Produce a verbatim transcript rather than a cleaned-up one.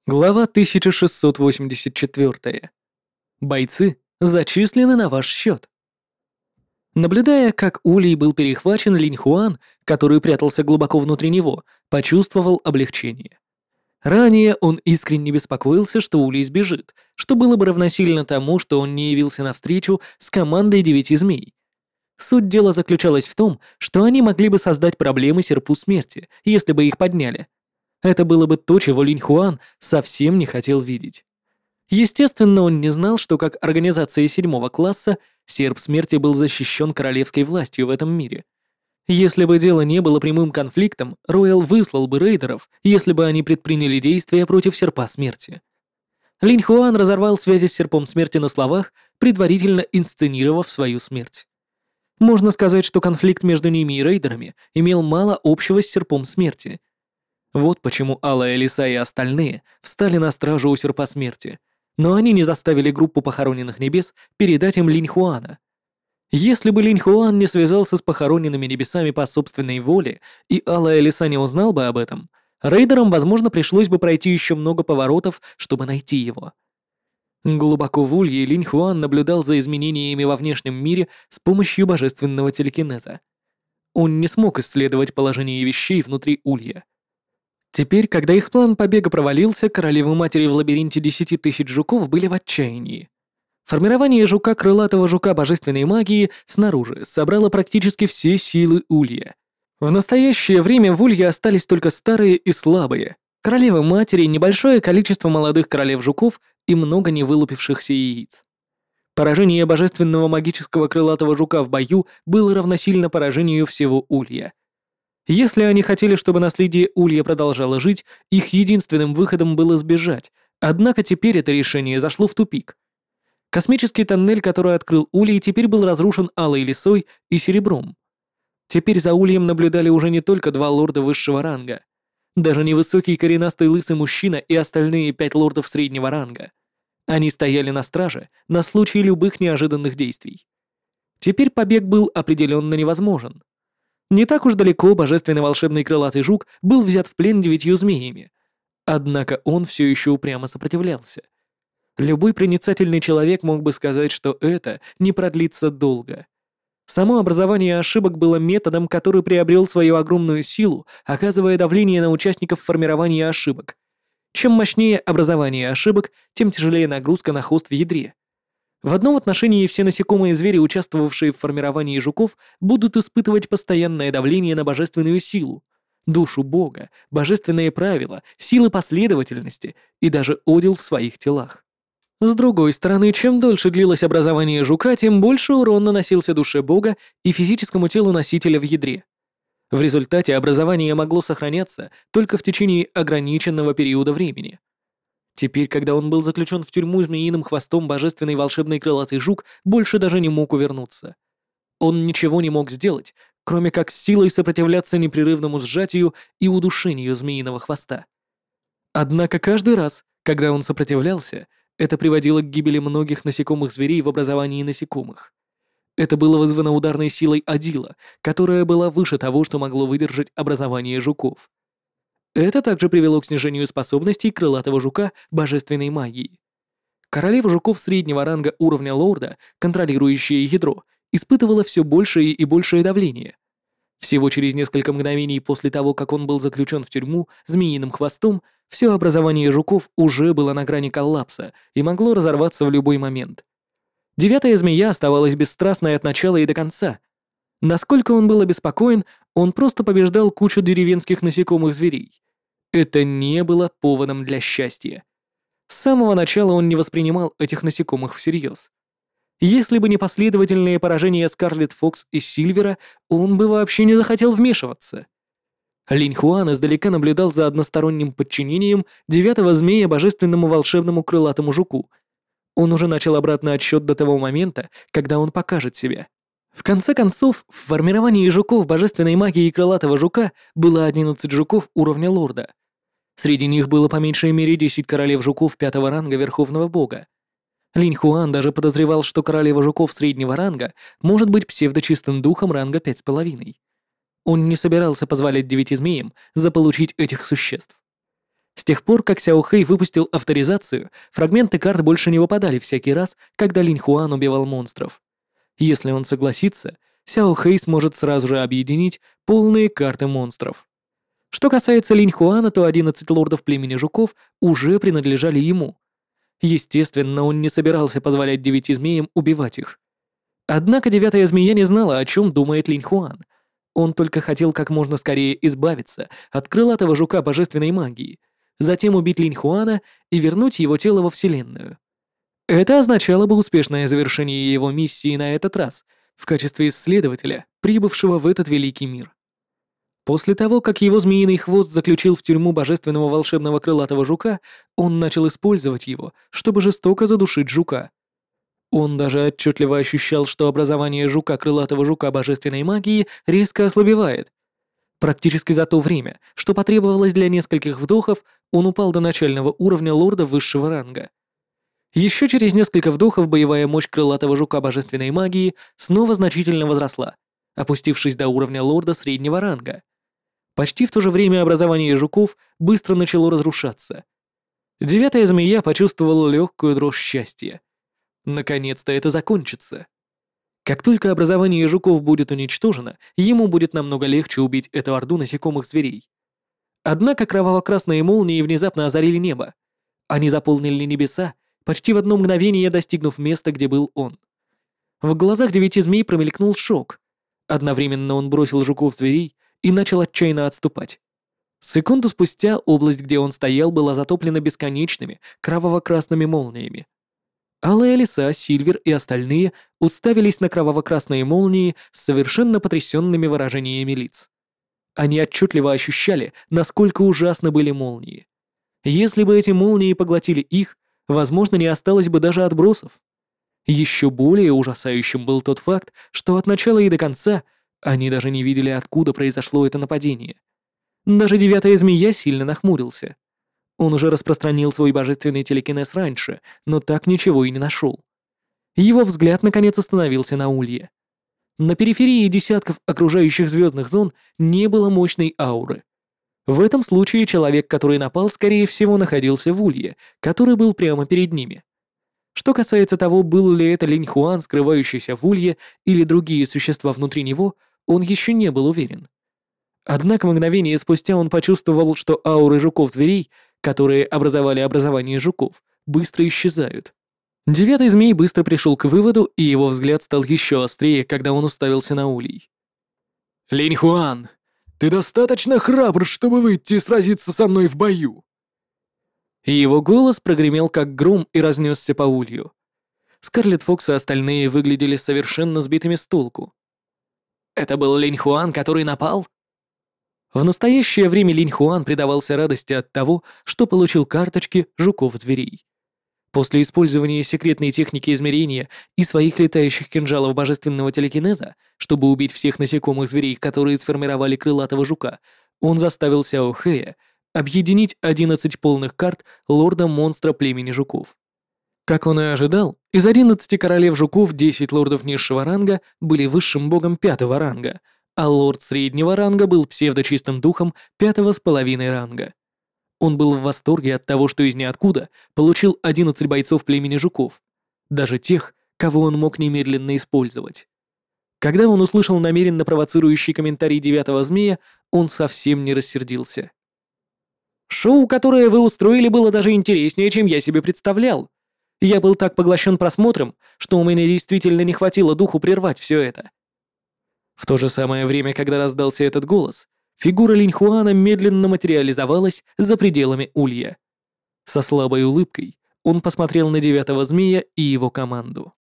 Глава тысяча шестьсот восемьдесят четыре. Бойцы зачислены на ваш счет. Наблюдая, как Улей был перехвачен, Линь Хуан, который прятался глубоко внутри него, почувствовал облегчение. Ранее он искренне беспокоился, что Улей сбежит, что было бы равносильно тому, что он не явился на встречу с командой девяти змей. Суть дела заключалась в том, что они могли бы создать проблемы Серпу Смерти, если бы их подняли. Это было бы то, чего Линь Хуан совсем не хотел видеть. Естественно, он не знал, что как организация седьмого класса Серп Смерти был защищен королевской властью в этом мире. Если бы дело не было прямым конфликтом, Роyal выслал бы рейдеров, если бы они предприняли действия против Серпа Смерти. Линь Хуан разорвал связи с Серпом Смерти на словах, предварительно инсценировав свою смерть. Можно сказать, что конфликт между ними и рейдерами имел мало общего с Серпом Смерти. Вот почему Алая Лиса и остальные встали на стражу у Серпа Смерти, но они не заставили группу Похороненных Небес передать им Линь Хуана. Если бы Линь Хуан не связался с Похороненными Небесами по собственной воле, и Алая Лиса не узнал бы об этом, рейдерам, возможно, пришлось бы пройти еще много поворотов, чтобы найти его. Глубоко в улье Линь Хуан наблюдал за изменениями во внешнем мире с помощью божественного телекинеза. Он не смог исследовать положение вещей внутри улья. Теперь, когда их план побега провалился, королевы-матери в лабиринте десяти тысяч жуков были в отчаянии. Формирование жука крылатого жука божественной магии снаружи собрало практически все силы улья. В настоящее время в улье остались только старые и слабые. Королевы-матери, небольшое количество молодых королев-жуков и много невылупившихся яиц. Поражение божественного магического крылатого жука в бою было равносильно поражению всего улья. Если они хотели, чтобы наследие улья продолжало жить, их единственным выходом было сбежать, однако теперь это решение зашло в тупик. Космический тоннель, который открыл Улей, теперь был разрушен Алой Лисой и Серебром. Теперь за Ульем наблюдали уже не только два лорда высшего ранга. Даже невысокий коренастый лысый мужчина и остальные пять лордов среднего ранга. Они стояли на страже на случай любых неожиданных действий. Теперь побег был определенно невозможен. Не так уж далеко божественный волшебный крылатый жук был взят в плен девятью змеями. Однако он все еще упрямо сопротивлялся. Любой проницательный человек мог бы сказать, что это не продлится долго. Само образование ошибок было методом, который приобрел свою огромную силу, оказывая давление на участников формирования ошибок. Чем мощнее образование ошибок, тем тяжелее нагрузка на хвост в ядре. В одном отношении все насекомые звери, участвовавшие в формировании жуков, будут испытывать постоянное давление на божественную силу, душу Бога, божественные правила, силы последовательности и даже одел в своих телах. С другой стороны, чем дольше длилось образование жука, тем больше урон наносился душе Бога и физическому телу носителя в ядре. В результате образование могло сохраняться только в течение ограниченного периода времени. Теперь, когда он был заключен в тюрьму змеиным хвостом, божественный волшебный крылатый жук больше даже не мог увернуться. Он ничего не мог сделать, кроме как с силой сопротивляться непрерывному сжатию и удушению змеиного хвоста. Однако каждый раз, когда он сопротивлялся, это приводило к гибели многих насекомых зверей в образовании насекомых. Это было вызвано ударной силой Адила, которая была выше того, что могло выдержать образование жуков. Это также привело к снижению способностей крылатого жука божественной магии. Королева жуков среднего ранга уровня лорда, контролирующая ядро, испытывала все большее и большее давление. Всего через несколько мгновений после того, как он был заключен в тюрьму змеиным хвостом, все образование жуков уже было на грани коллапса и могло разорваться в любой момент. Девятая змея оставалась бесстрастной от начала и до конца. Насколько он был обеспокоен, он просто побеждал кучу деревенских насекомых зверей. Это не было поводом для счастья. С самого начала он не воспринимал этих насекомых всерьез. Если бы не последовательные поражения Скарлетт Фокс и Сильвера, он бы вообще не захотел вмешиваться. Линь Хуан издалека наблюдал за односторонним подчинением девятого змея божественному волшебному крылатому жуку. Он уже начал обратный отсчет до того момента, когда он покажет себя. В конце концов, в формировании жуков божественной магии крылатого жука было одиннадцать жуков уровня лорда. Среди них было по меньшей мере десять королев жуков пятого ранга Верховного Бога. Линь Хуан даже подозревал, что королева жуков среднего ранга может быть псевдочистым духом ранга пять с половиной. Он не собирался позволять девяти змеям заполучить этих существ. С тех пор, как Сяо Хэй выпустил авторизацию, фрагменты карт больше не выпадали всякий раз, когда Линь Хуан убивал монстров. Если он согласится, Сяо Хэй сможет сразу же объединить полные карты монстров. Что касается Линь Хуана, то одиннадцать лордов племени жуков уже принадлежали ему. Естественно, он не собирался позволять девяти змеям убивать их. Однако девятая змея не знала, о чем думает Линь Хуан. Он только хотел как можно скорее избавиться от крылатого жука божественной магии, затем убить Линь Хуана и вернуть его тело во Вселенную. Это означало бы успешное завершение его миссии на этот раз, в качестве исследователя, прибывшего в этот великий мир. После того, как его змеиный хвост заключил в тюрьму божественного волшебного крылатого жука, он начал использовать его, чтобы жестоко задушить жука. Он даже отчетливо ощущал, что образование жука крылатого жука божественной магии резко ослабевает. Практически за то время, что потребовалось для нескольких вдохов, он упал до начального уровня лорда высшего ранга. Еще через несколько вдохов боевая мощь крылатого жука божественной магии снова значительно возросла, опустившись до уровня лорда среднего ранга. Почти в то же время образование жуков быстро начало разрушаться. Девятая змея почувствовала легкую дрожь счастья. Наконец-то это закончится. Как только образование жуков будет уничтожено, ему будет намного легче убить эту орду насекомых зверей. Однако кроваво-красные молнии внезапно озарили небо. Они заполнили небеса, почти в одно мгновение достигнув места, где был он. В глазах девяти змей промелькнул шок. Одновременно он бросил жуков-зверей и начал отчаянно отступать. Секунду спустя область, где он стоял, была затоплена бесконечными кроваво-красными молниями. Алая лиса, Сильвер и остальные уставились на кроваво-красные молнии с совершенно потрясенными выражениями лиц. Они отчетливо ощущали, насколько ужасны были молнии. Если бы эти молнии поглотили их, возможно, не осталось бы даже отбросов. Еще более ужасающим был тот факт, что от начала и до конца они даже не видели, откуда произошло это нападение. Даже девятая змея сильно нахмурился. Он уже распространил свой божественный телекинез раньше, но так ничего и не нашел. Его взгляд наконец остановился на Улье. На периферии десятков окружающих звездных зон не было мощной ауры. В этом случае человек, который напал, скорее всего, находился в Улье, который был прямо перед ними. Что касается того, был ли это Линь Хуан, скрывающийся в Улье, или другие существа внутри него, он еще не был уверен. Однако мгновение спустя он почувствовал, что ауры жуков-зверей, которые образовали образование жуков, быстро исчезают. Девятый змей быстро пришел к выводу, и его взгляд стал еще острее, когда он уставился на Улей. «Линь Хуан, ты достаточно храбр, чтобы выйти и сразиться со мной в бою?» И его голос прогремел как гром и разнесся по Улью. Скарлетт Фокс и остальные выглядели совершенно сбитыми с толку. «Это был Линь Хуан, который напал?» В настоящее время Линь Хуан предавался радости от того, что получил карточки жуков-зверей. После использования секретной техники измерения и своих летающих кинжалов божественного телекинеза, чтобы убить всех насекомых зверей, которые сформировали крылатого жука, он заставил Сяо Хэя объединить одиннадцать полных карт лорда-монстра племени жуков. Как он и ожидал, из одиннадцати королев жуков десять лордов низшего ранга были высшим богом пятого ранга, а лорд среднего ранга был псевдочистым духом пятого с половиной ранга. Он был в восторге от того, что из ниоткуда получил одиннадцать бойцов племени жуков, даже тех, кого он мог немедленно использовать. Когда он услышал намеренно провоцирующий комментарий девятого змея, он совсем не рассердился. «Шоу, которое вы устроили, было даже интереснее, чем я себе представлял. Я был так поглощен просмотром, что у меня действительно не хватило духу прервать все это». В то же самое время, когда раздался этот голос, фигура Линь Хуана медленно материализовалась за пределами Улья. Со слабой улыбкой он посмотрел на девятого змея и его команду.